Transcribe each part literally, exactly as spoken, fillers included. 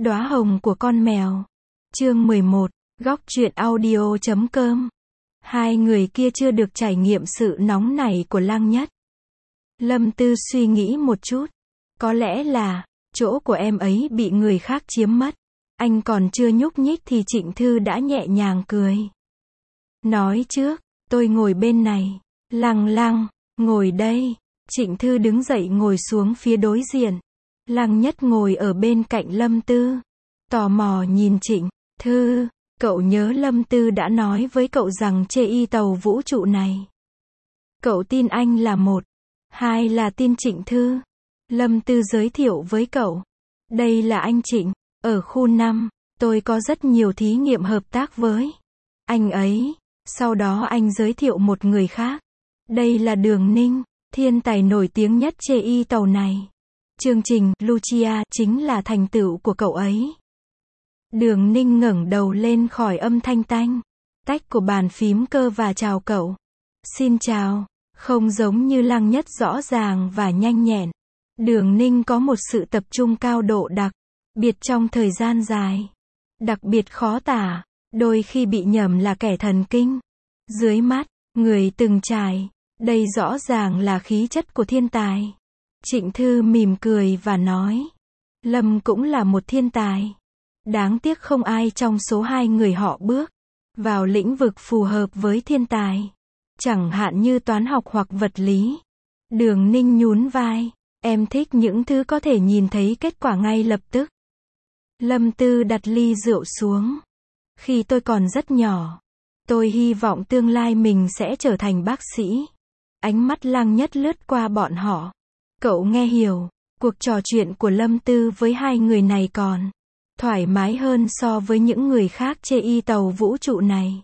Đóa hồng của con mèo. Chương mười một, góc truyện audio chấm com. Hai người kia chưa được trải nghiệm sự nóng nảy của Lăng Nhất. Lâm Tư suy nghĩ một chút. Có lẽ là, chỗ của em ấy bị người khác chiếm mất. Anh còn chưa nhúc nhích thì Trịnh Thư đã nhẹ nhàng cười. Nói trước, tôi ngồi bên này. Lăng Lăng, ngồi đây. Trịnh Thư đứng dậy ngồi xuống phía đối diện. Lăng Nhất ngồi ở bên cạnh Lâm Tư. Tò mò nhìn Trịnh Thư, cậu nhớ Lâm Tư đã nói với cậu rằng chê y tàu vũ trụ này. Cậu tin anh là một, hai là tin Trịnh Thư. Lâm Tư giới thiệu với cậu. Đây là anh Trịnh, ở khu năm, tôi có rất nhiều thí nghiệm hợp tác với anh ấy. Sau đó anh giới thiệu một người khác. Đây là Đường Ninh, thiên tài nổi tiếng nhất chê y tàu này. Chương trình Lucia chính là thành tựu của cậu ấy. Đường Ninh ngẩng đầu lên khỏi âm thanh tanh tách của bàn phím cơ và chào cậu. Xin chào. Không giống như Lăng Nhất rõ ràng và nhanh nhẹn. Đường Ninh có một sự tập trung cao độ đặc biệt trong thời gian dài. Đặc biệt khó tả, đôi khi bị nhầm là kẻ thần kinh. Dưới mắt, người từng trải, đây rõ ràng là khí chất của thiên tài. Trịnh Thư mỉm cười và nói. Lâm cũng là một thiên tài. Đáng tiếc không ai trong số hai người họ bước vào lĩnh vực phù hợp với thiên tài. Chẳng hạn như toán học hoặc vật lý. Đường Ninh nhún vai. Em thích những thứ có thể nhìn thấy kết quả ngay lập tức. Lâm Tư đặt ly rượu xuống. Khi tôi còn rất nhỏ, tôi hy vọng tương lai mình sẽ trở thành bác sĩ. Ánh mắt Lăng Nhất lướt qua bọn họ. Cậu nghe hiểu, cuộc trò chuyện của Lâm Tư với hai người này còn thoải mái hơn so với những người khác chê y tàu vũ trụ này.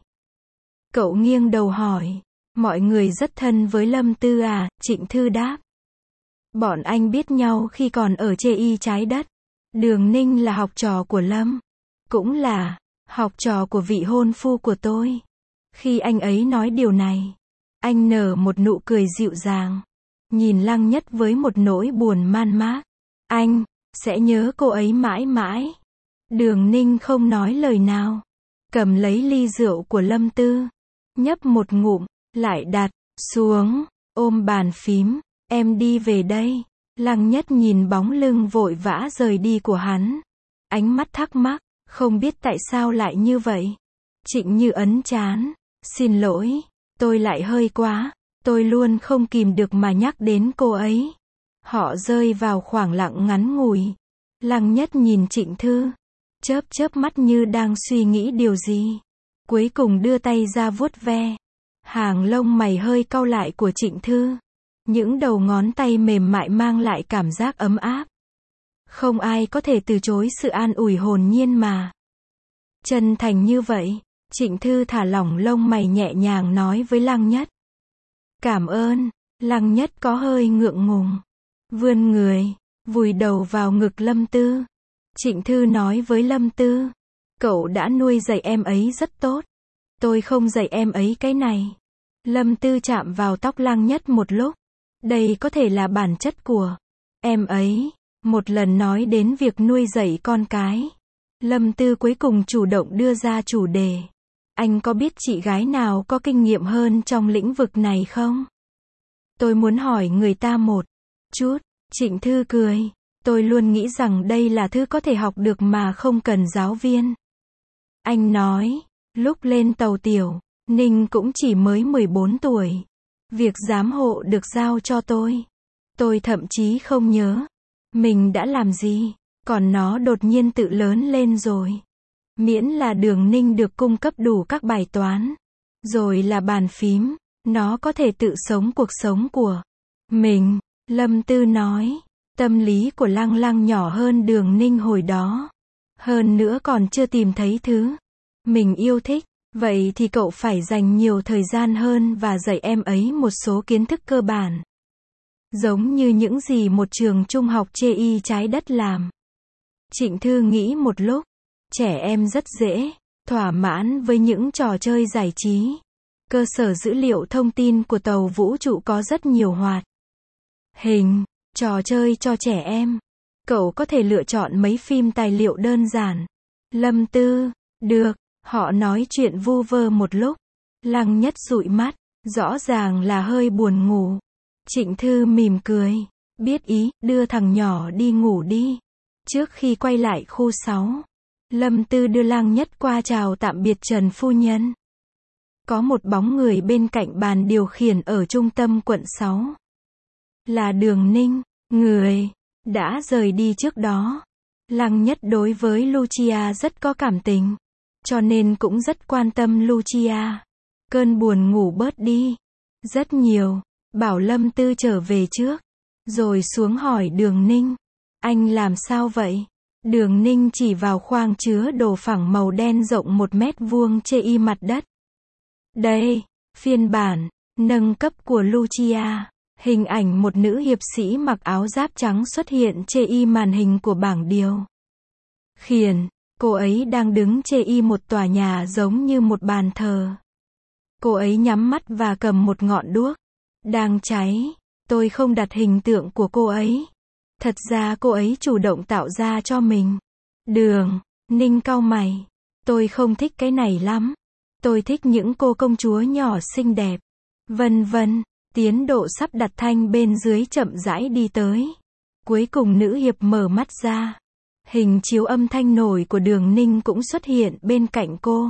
Cậu nghiêng đầu hỏi, mọi người rất thân với Lâm Tư à? Trịnh Thư đáp. Bọn anh biết nhau khi còn ở chê y trái đất. Đường Ninh là học trò của Lâm, cũng là học trò của vị hôn phu của tôi. Khi anh ấy nói điều này, anh nở một nụ cười dịu dàng, nhìn Lăng Nhất với một nỗi buồn man mác. Anh sẽ nhớ cô ấy mãi mãi. Đường Ninh không nói lời nào, cầm lấy ly rượu của Lâm Tư, nhấp một ngụm, lại đặt xuống, ôm bàn phím. Em đi về đây. Lăng Nhất nhìn bóng lưng vội vã rời đi của hắn. Ánh mắt thắc mắc, không biết tại sao lại như vậy. Trịnh Như ấn trán. Xin lỗi, tôi lại hơi quá. Tôi luôn không kìm được mà nhắc đến cô ấy. Họ rơi vào khoảng lặng ngắn ngủi. Lăng Nhất nhìn Trịnh Thư, chớp chớp mắt như đang suy nghĩ điều gì. Cuối cùng đưa tay ra vuốt ve hàng lông mày hơi cau lại của Trịnh Thư. Những đầu ngón tay mềm mại mang lại cảm giác ấm áp. Không ai có thể từ chối sự an ủi hồn nhiên mà. Chân thành như vậy, Trịnh Thư thả lỏng lông mày nhẹ nhàng nói với Lăng Nhất. Cảm ơn. Lăng Nhất có hơi ngượng ngùng. Vươn người, vùi đầu vào ngực Lâm Tư. Trịnh Thư nói với Lâm Tư. Cậu đã nuôi dạy em ấy rất tốt. Tôi không dạy em ấy cái này. Lâm Tư chạm vào tóc Lăng Nhất một lúc. Đây có thể là bản chất của em ấy. Một lần nói đến việc nuôi dạy con cái, Lâm Tư cuối cùng chủ động đưa ra chủ đề. Anh có biết chị gái nào có kinh nghiệm hơn trong lĩnh vực này không? Tôi muốn hỏi người ta một chút. Trịnh Thư cười. Tôi luôn nghĩ rằng đây là thứ có thể học được mà không cần giáo viên. Anh nói, lúc lên tàu Tiểu Ninh cũng chỉ mới mười bốn tuổi. Việc giám hộ được giao cho tôi. Tôi thậm chí không nhớ mình đã làm gì, còn nó đột nhiên tự lớn lên rồi. Miễn là Đường Ninh được cung cấp đủ các bài toán, rồi là bàn phím, nó có thể tự sống cuộc sống của mình. Lâm Tư nói, tâm lý của Lăng Lăng nhỏ hơn Đường Ninh hồi đó. Hơn nữa còn chưa tìm thấy thứ mình yêu thích. Vậy thì cậu phải dành nhiều thời gian hơn và dạy em ấy một số kiến thức cơ bản. Giống như những gì một trường trung học chê y trái đất làm. Trịnh Thư nghĩ một lúc. Trẻ em rất dễ thỏa mãn với những trò chơi giải trí. Cơ sở dữ liệu thông tin của tàu vũ trụ có rất nhiều hoạt hình, trò chơi cho trẻ em. Cậu có thể lựa chọn mấy phim tài liệu đơn giản. Lâm Tư, được, họ nói chuyện vu vơ một lúc. Lăng Nhất dụi mắt, rõ ràng là hơi buồn ngủ. Trịnh Thư mỉm cười, biết ý, đưa thằng nhỏ đi ngủ đi. Trước khi quay lại khu sáu, Lâm Tư đưa Lăng Nhất qua chào tạm biệt Trần phu nhân. Có một bóng người bên cạnh bàn điều khiển ở trung tâm quận sáu. Là Đường Ninh, người đã rời đi trước đó. Lăng Nhất đối với Lucia rất có cảm tình, cho nên cũng rất quan tâm Lucia. Cơn buồn ngủ bớt đi rất nhiều, bảo Lâm Tư trở về trước, rồi xuống hỏi Đường Ninh, anh làm sao vậy? Đường Ninh chỉ vào khoang chứa đồ phẳng màu đen rộng một mét vuông chê y mặt đất. Đây, phiên bản nâng cấp của Lucia. Hình ảnh một nữ hiệp sĩ mặc áo giáp trắng xuất hiện chê y màn hình của bảng điều khiển. Cô ấy đang đứng chê y một tòa nhà giống như một bàn thờ. Cô ấy nhắm mắt và cầm một ngọn đuốc đang cháy. Tôi không đặt hình tượng của cô ấy. Thật ra cô ấy chủ động tạo ra cho mình. Đường Ninh cau mày. Tôi không thích cái này lắm. Tôi thích những cô công chúa nhỏ xinh đẹp. Vân vân. Tiến độ sắp đặt thanh bên dưới chậm rãi đi tới. Cuối cùng nữ hiệp mở mắt ra. Hình chiếu âm thanh nổi của Đường Ninh cũng xuất hiện bên cạnh cô.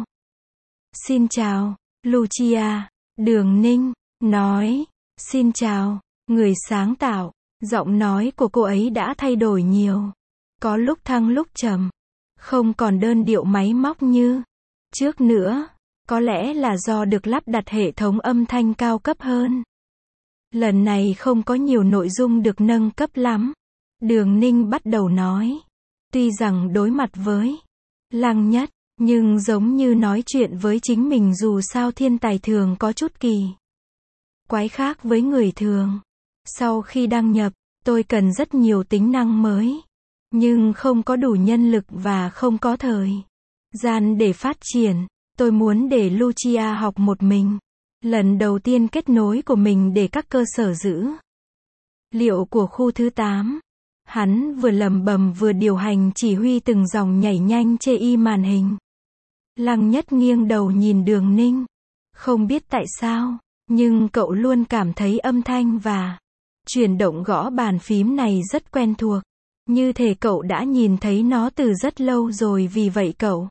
Xin chào, Lucia. Đường Ninh nói. Xin chào, người sáng tạo. Giọng nói của cô ấy đã thay đổi nhiều. Có lúc thăng lúc trầm. Không còn đơn điệu máy móc như trước nữa. Có lẽ là do được lắp đặt hệ thống âm thanh cao cấp hơn. Lần này không có nhiều nội dung được nâng cấp lắm. Đường Ninh bắt đầu nói. Tuy rằng đối mặt với Lăng Nhất, nhưng giống như nói chuyện với chính mình, dù sao thiên tài thường có chút kỳ quái khác với người thường. Sau khi đăng nhập, tôi cần rất nhiều tính năng mới. Nhưng không có đủ nhân lực và không có thời gian để phát triển. Tôi muốn để Lucia học một mình. Lần đầu tiên kết nối của mình để các cơ sở dữ liệu của khu thứ tám. Hắn vừa lẩm bẩm vừa điều hành chỉ huy từng dòng nhảy nhanh chê y màn hình. Lăng Nhất nghiêng đầu nhìn Đường Ninh. Không biết tại sao, nhưng cậu luôn cảm thấy âm thanh và chuyển động gõ bàn phím này rất quen thuộc. Như thể cậu đã nhìn thấy nó từ rất lâu rồi, vì vậy cậu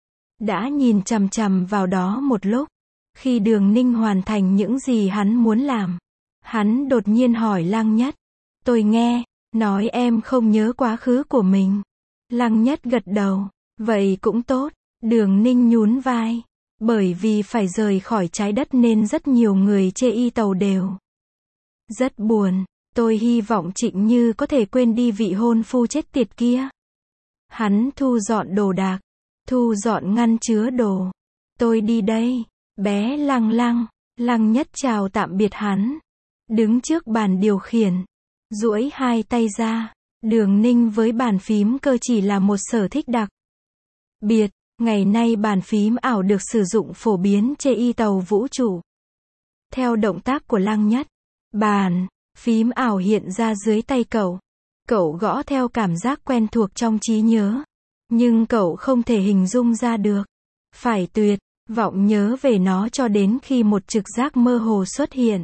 đã nhìn chằm chằm vào đó một lúc. Khi Đường Ninh hoàn thành những gì hắn muốn làm, hắn đột nhiên hỏi Lăng Nhất. Tôi nghe nói em không nhớ quá khứ của mình. Lăng Nhất gật đầu. Vậy cũng tốt. Đường Ninh nhún vai. Bởi vì phải rời khỏi trái đất nên rất nhiều người chê y tàu đều rất buồn. Tôi hy vọng Trịnh Như có thể quên đi vị hôn phu chết tiệt kia. Hắn thu dọn đồ đạc, thu dọn ngăn chứa đồ. Tôi đi đây, bé Lăng Lăng. Lăng Nhất chào tạm biệt hắn. Đứng trước bàn điều khiển, duỗi hai tay ra. Đường Ninh với bàn phím cơ chỉ là một sở thích đặc biệt. Ngày nay bàn phím ảo được sử dụng phổ biến chê y tàu vũ trụ. Theo động tác của Lăng Nhất, bàn phím ảo hiện ra dưới tay cậu. Cậu gõ theo cảm giác quen thuộc trong trí nhớ. Nhưng cậu không thể hình dung ra được. Phải tuyệt vọng nhớ về nó cho đến khi một trực giác mơ hồ xuất hiện.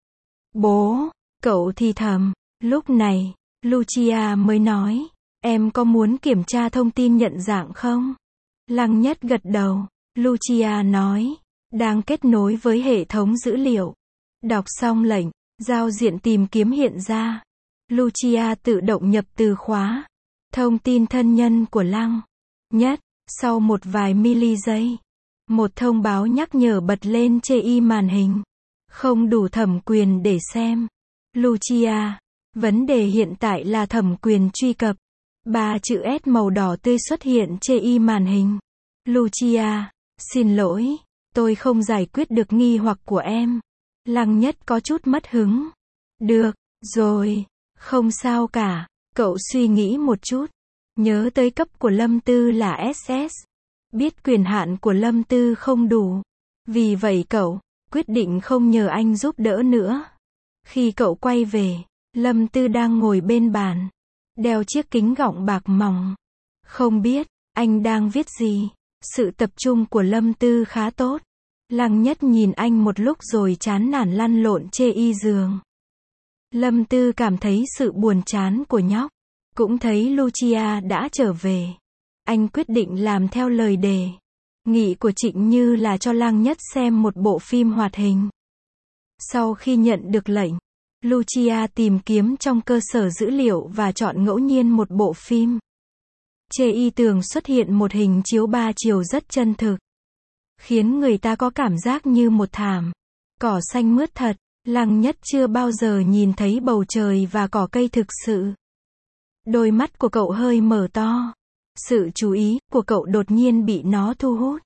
Bố, cậu thì thầm. Lúc này, Lucia mới nói. Em có muốn kiểm tra thông tin nhận dạng không? Lăng Nhất gật đầu. Lucia nói. Đang kết nối với hệ thống dữ liệu. Đọc xong lệnh, giao diện tìm kiếm hiện ra. Lucia tự động nhập từ khóa. Thông tin thân nhân của Lăng Nhất. Sau một vài mili giây, một thông báo nhắc nhở bật lên chê y màn hình. Không đủ thẩm quyền để xem. Lucia. Vấn đề hiện tại là thẩm quyền truy cập. Ba chữ S màu đỏ tươi xuất hiện chê y màn hình. Lucia. Xin lỗi. Tôi không giải quyết được nghi hoặc của em. Lăng Nhất có chút mất hứng. Được rồi. Không sao cả. Cậu suy nghĩ một chút. Nhớ tới cấp của Lâm Tư là ét ét. Biết quyền hạn của Lâm Tư không đủ. Vì vậy cậu quyết định không nhờ anh giúp đỡ nữa. Khi cậu quay về, Lâm Tư đang ngồi bên bàn. đeo chiếc kính gọng bạc mỏng. Không biết, anh đang viết gì? Sự tập trung của Lâm Tư khá tốt. Lăng Nhất nhìn anh một lúc rồi chán nản lăn lộn chê y giường. Lâm Tư cảm thấy sự buồn chán của nhóc. Cũng thấy Lucia đã trở về. Anh quyết định làm theo lời đề nghị của Trịnh Như là cho Lăng Nhất xem một bộ phim hoạt hình. Sau khi nhận được lệnh, Lucia tìm kiếm trong cơ sở dữ liệu và chọn ngẫu nhiên một bộ phim. Chê y tường xuất hiện một hình chiếu ba chiều rất chân thực, khiến người ta có cảm giác như một thảm cỏ xanh mướt thật. Lăng Nhất chưa bao giờ nhìn thấy bầu trời và cỏ cây thực sự. Đôi mắt của cậu hơi mở to. Sự chú ý của cậu đột nhiên bị nó thu hút.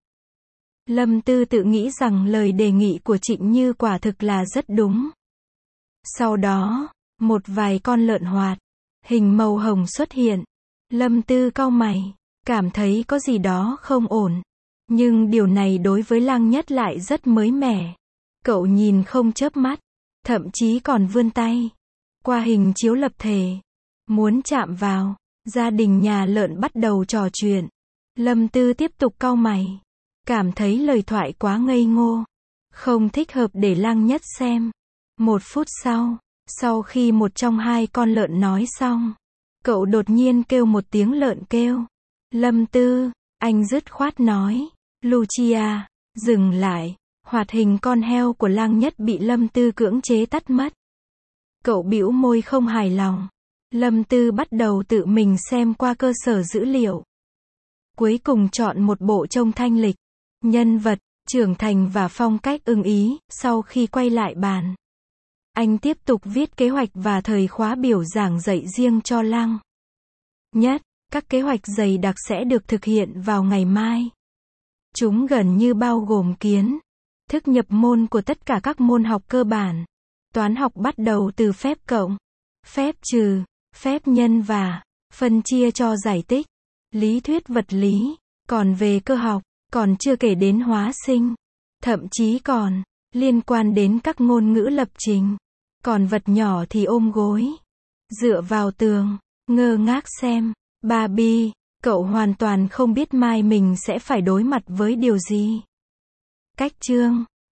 Lâm Tư tự nghĩ rằng lời đề nghị của Trịnh Như quả thực là rất đúng. Sau đó, một vài con lợn hoạt, hình màu hồng xuất hiện. Lâm Tư cau mày, cảm thấy có gì đó không ổn. Nhưng điều này đối với Lăng Nhất lại rất mới mẻ. Cậu nhìn không chớp mắt, thậm chí còn vươn tay qua hình chiếu lập thể, muốn chạm vào. Gia đình nhà lợn bắt đầu trò chuyện. Lâm Tư tiếp tục cau mày, cảm thấy lời thoại quá ngây ngô, không thích hợp để Lăng Nhất xem. Một phút sau, sau khi một trong hai con lợn nói xong, cậu đột nhiên kêu một tiếng lợn kêu. Lâm Tư, anh dứt khoát nói. Lucia, dừng lại. Hoạt hình con heo của Lăng Nhất bị Lâm Tư cưỡng chế tắt mất. Cậu bĩu môi không hài lòng. Lâm Tư bắt đầu tự mình xem qua cơ sở dữ liệu. Cuối cùng chọn một bộ trông thanh lịch, nhân vật, trưởng thành và phong cách ưng ý. Sau khi quay lại bàn, anh tiếp tục viết kế hoạch và thời khóa biểu giảng dạy riêng cho Lăng Nhất. Các kế hoạch dày đặc sẽ được thực hiện vào ngày mai. Chúng gần như bao gồm kiến thức nhập môn của tất cả các môn học cơ bản. Toán học bắt đầu từ phép cộng, phép trừ, phép nhân và phân chia cho giải tích, lý thuyết vật lý. Còn về cơ học, còn chưa kể đến hóa sinh, thậm chí còn liên quan đến các ngôn ngữ lập trình. Còn vật nhỏ thì ôm gối, dựa vào tường, ngơ ngác xem. Barbie, cậu hoàn toàn không biết mai mình sẽ phải đối mặt với điều gì. Cách chương